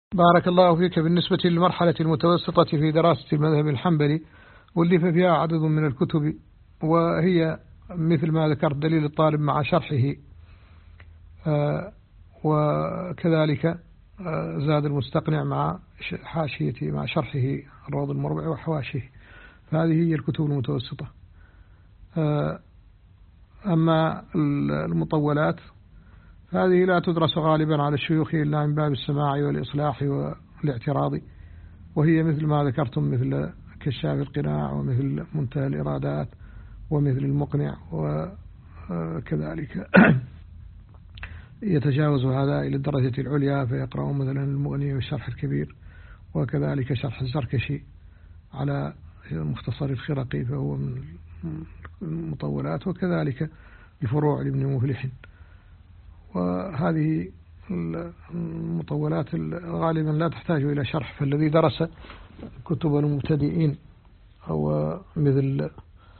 بارك الله فيك. بالنسبة للمرحلة المتوسطة في دراسة المذهب الحنبلي ألف فيها عدد من الكتب، وهي مثل ما ذكرت دليل الطالب مع شرحه، وكذلك زاد المستقنع مع حاشيته مع شرحه الروض المربع وحواشيه. فهذه هي الكتب المتوسطة. أما المطولات هذه لا تدرس غالبا على الشيوخ إلا من باب السماع والإصلاح والاعتراض، وهي مثل ما ذكرتم مثل كشاف القناع ومثل منتهى الإرادات ومثل المقنع، وكذلك يتجاوز هذا إلى الدرجة العليا فيقرأون مثلا المغني والشرح الكبير، وكذلك شرح الزركشي على مختصر الخرقي فهو من المطولات، وكذلك الفروع لابن مفلح. وهذه المطولات غالبا لا تحتاج إلى شرح، فالذي درس كتب المبتدئين أو مثل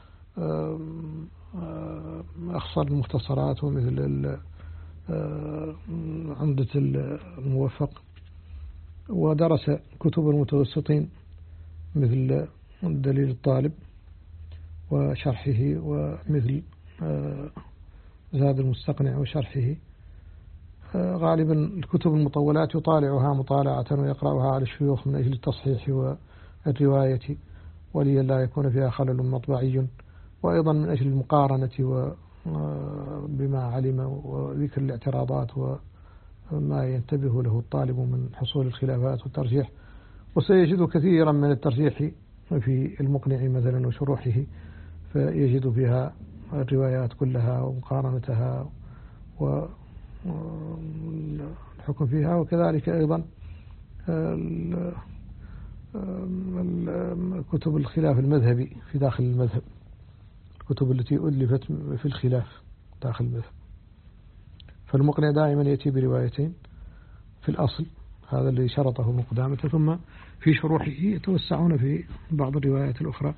أخصر المختصرات ومثل عمدة الموفق، ودرس كتب المتوسطين مثل دليل الطالب وشرحه ومثل زاد المستقنع وشرحه، غالبا الكتب المطولات يطالعها مطالعة ويقرأها على الشيوخ من أجل التصحيح والرواية ولي لا يكون فيها خلل مطبعي، وأيضا من أجل المقارنة بما علم وذكر الاعتراضات وما ينتبه له الطالب من حصول الخلافات والترجيح. وسيجد كثيرا من الترجيح في المقنع مثلا وشروحه، فيجد فيها الروايات كلها ومقارنتها والحكم فيها، وكذلك أيضا كتب الخلاف المذهبي في داخل المذهب، الكتب التي ألفت في الخلاف داخل المذهب. فالمقنع دائما يأتي بروايتين في الأصل، هذا الذي شرطه ابن قدامة، ثم في شروحه يتوسعون في بعض الروايات الأخرى.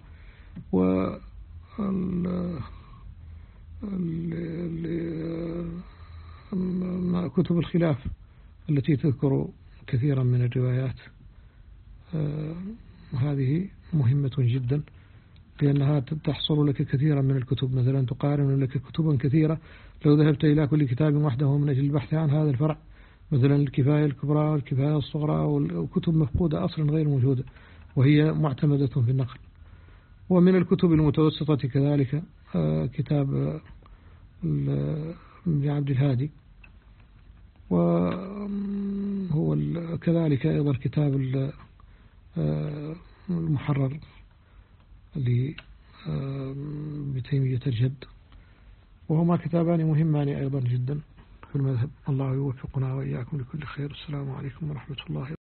كتب الخلاف التي تذكر كثيرا من الروايات هذه مهمة جدا، لأنها تحصل لك كثيرا من الكتب، مثلا تقارن لك كتبا كثيرة لو ذهبت إلى كل كتاب وحده من أجل البحث عن هذا الفرع، مثلا الكفاية الكبرى والكفاية الصغرى، وكتب مفقودة أصلا غير موجودة وهي معتمدة في النقل. ومن الكتب المتوسطة كذلك كتاب ابن عبد الهادي، وهو كذلك أيضا كتاب المحرر لتيمية الجد، وهما كتابان مهمان أيضا جدا في المذهب. الله يوفقنا وإياكم لكل خير. السلام عليكم ورحمة الله.